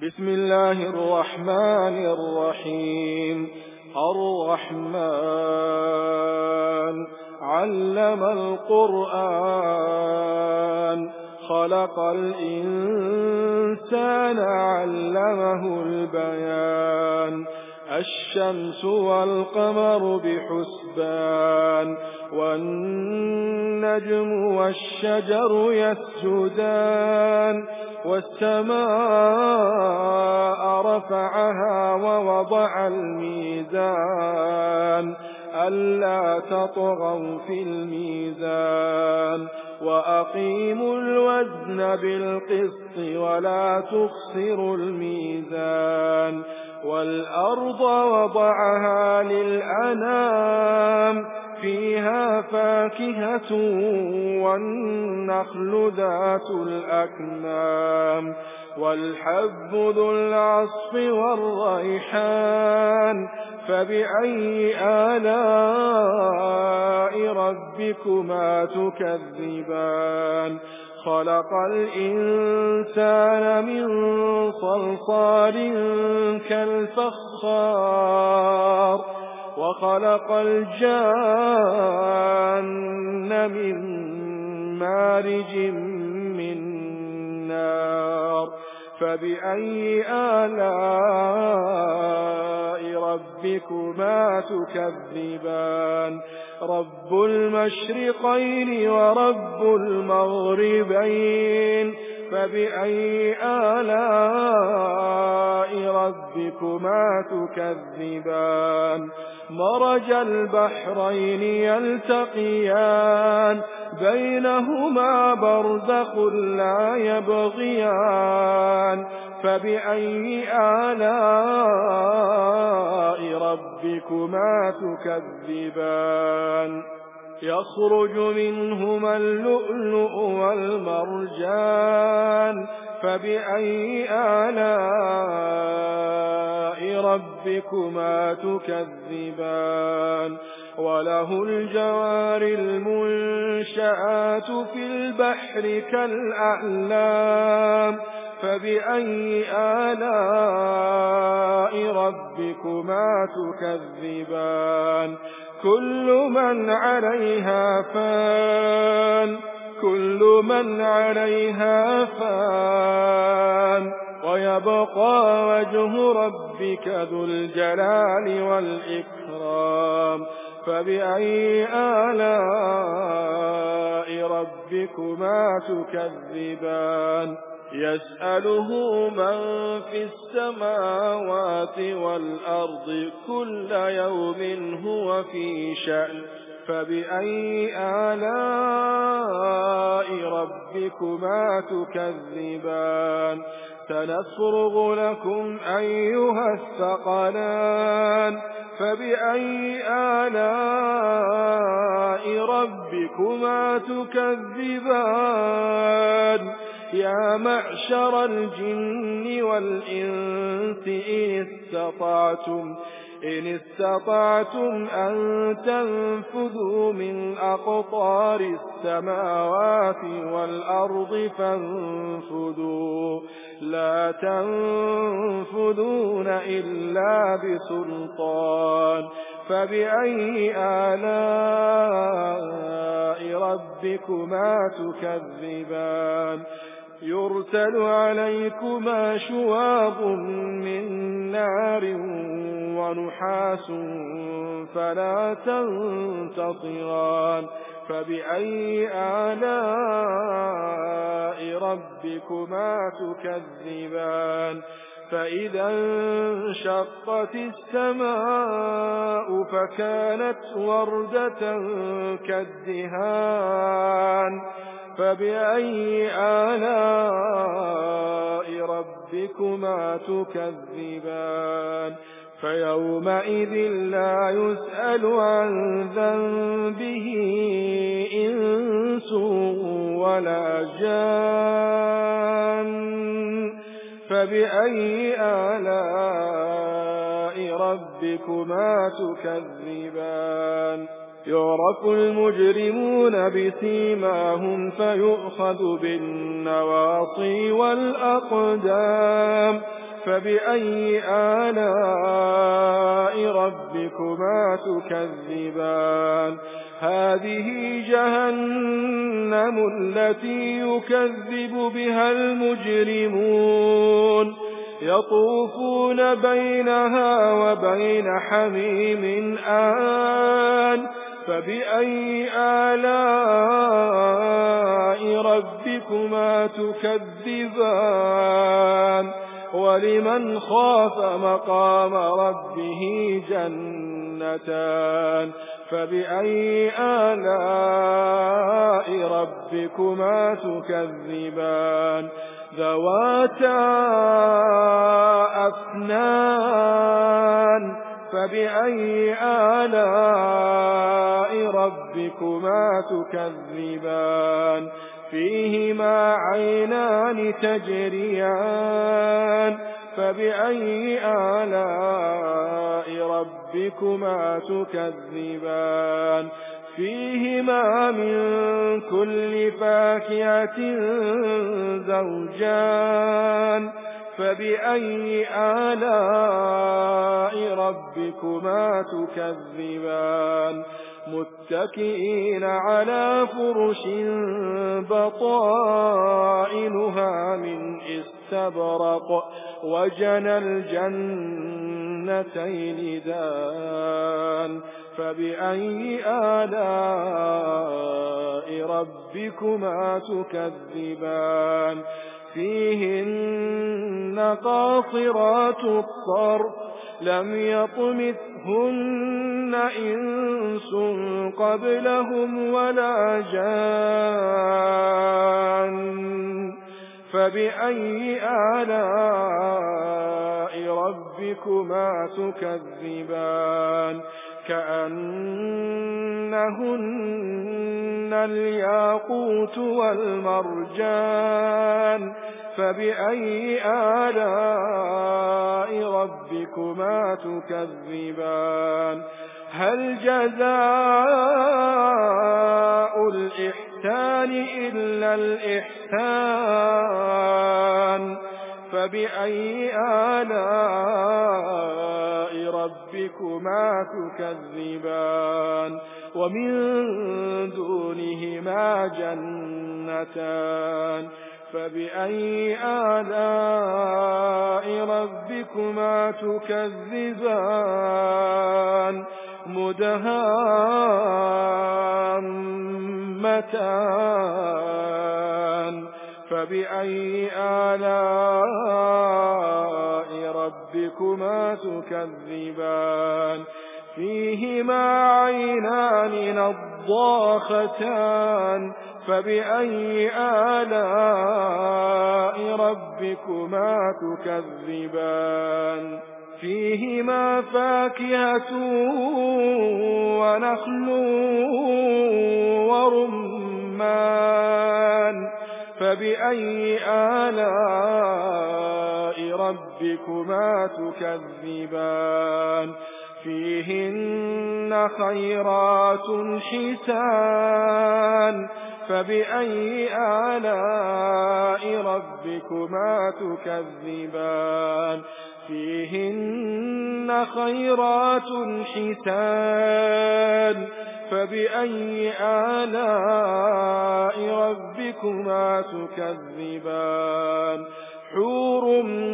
بسم الله الرحمن الرحيم. الرحمن علم القرآن خلق الإنسان علمه البيان. الشمس والقمر بحسبان والنجم والشجر يسجدان والسماء رفعها ووضع الميزان ألا تطغوا في الميزان وأقيموا الوزن بالقسط ولا تخسروا الميزان. والأرض وضعها للأنام فيها فاكهة والنخل ذات الأكمام والحب ذو العصف والريحان. فبأي آلاء ربكما تكذبان؟ خلق الإنسان من صلصال كالفخار وخلق الجان من مارج من نار. فبأي آلاء ربكما تكذبان؟ رب المشرقين ورب المغربين. فبأي آلاء ربكما تكذبان؟ مرج البحرين يلتقيان بينهما برزخ لا يبغيان. فبأي آلاء ربكما تكذبان؟ يخرج منهما اللؤلؤ والمرجان. فبأي آلاء ربكما تكذبان؟ وله الجوار المنشآت في البحر كالأعلام. فبأي آلاء ربكما تكذبان؟ كل من عليها فان ويبقى وجه ربك ذو الجلال والإكرام. فبأي آلاء ربكما تكذبان؟ يسأله من في السماوات والأرض كل يوم هو في شأن. فبأي آلاء ربكما تكذبان؟ سنفرغ لكم أيها الثقلان. فبأي آلاء ربكما تكذبان؟ يا معشر الجن والإنس إن استطعتم أن تنفذوا من أقطار السماوات والأرض فانفذوا لا تنفذون إلا بسلطان. فبأي آلاء ربكما تكذبان؟ يرسل عليكما شواظ من نار ونحاس فلا تنتصران. فبأي آلاء ربكما تكذبان؟ فإذا انشقت السماء فكانت وردة كالدهان. فبأي آلاء ربكما تكذبان؟ فيومئذ لا يسأل عن ذنبه إنس ولا جان. فبأي آلاء ربكما تكذبان؟ يعرف المجرمون بسيماهم فيؤخذ بالنواصي والأقدام فبأي آلاء ربكما تكذبان هذه جهنم التي يكذب بها المجرمون يطوفون بينها وبين حميم آن فبأي آلاء ربكما تكذبان ولمن خاف مقام ربه جنتان فبأي آلاء ربكما تكذبان ذواتا أفنان فبأي آلاء ربكما تكذبان فيهما عينان تجريان فبأي آلاء ربكما تكذبان فيهما من كل فاكهة زوجان فبأي آلاء ربكما تكذبان متكئين على فرش بطائنها من استبرق وجنى الجنتين دان فبأي آلاء ربكما تكذبان فيهن قاصرات الطرف لم يطمثهن إنس قبلهم ولا جان فبأي آلاء ربكما تكذبان كأنهن الياقوت والمرجان فبأي آلاء ربكما تكذبان هل جزاء الإحسان إلا الإحسان فبأي آلاء ربكما تكذبان ومن دونهما جنتان فبأي آلاء ربكما تكذبان مدهامتان فبأي آلاء ربكما تكذبان فيهما عينان نضاختان فبأي آلاء ربكما تكذبان فيهما فاكهة ونخل ورمان فبأي آلاء ربكما تكذبان فيهن خيرات حسان فبأي آلاء ربكما تكذبان فيهن خيرات حسان فبأي آلاء ربكما تكذبان حور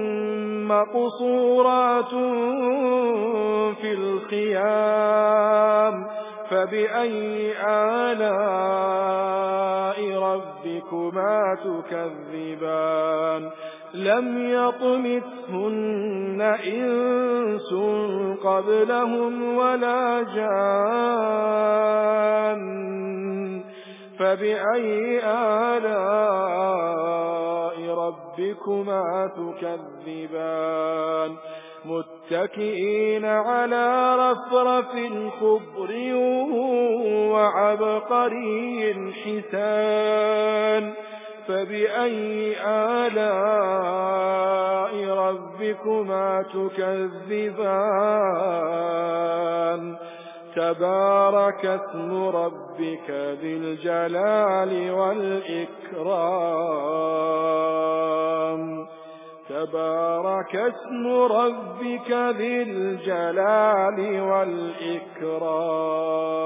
مقصورات في الخيام فبأي آلاء ربكما تكذبان لم يطمثهن إنس قبلهم ولا جان فبأي آلاء ربكما تكذبان متكئين على رفرف خضر وعبقري حسان فبأي آلاء ربكما تكذبان تبارك اسم ربك ذي الجلال والإكرام تبارك اسم ربك ذي الجلال والإكرام.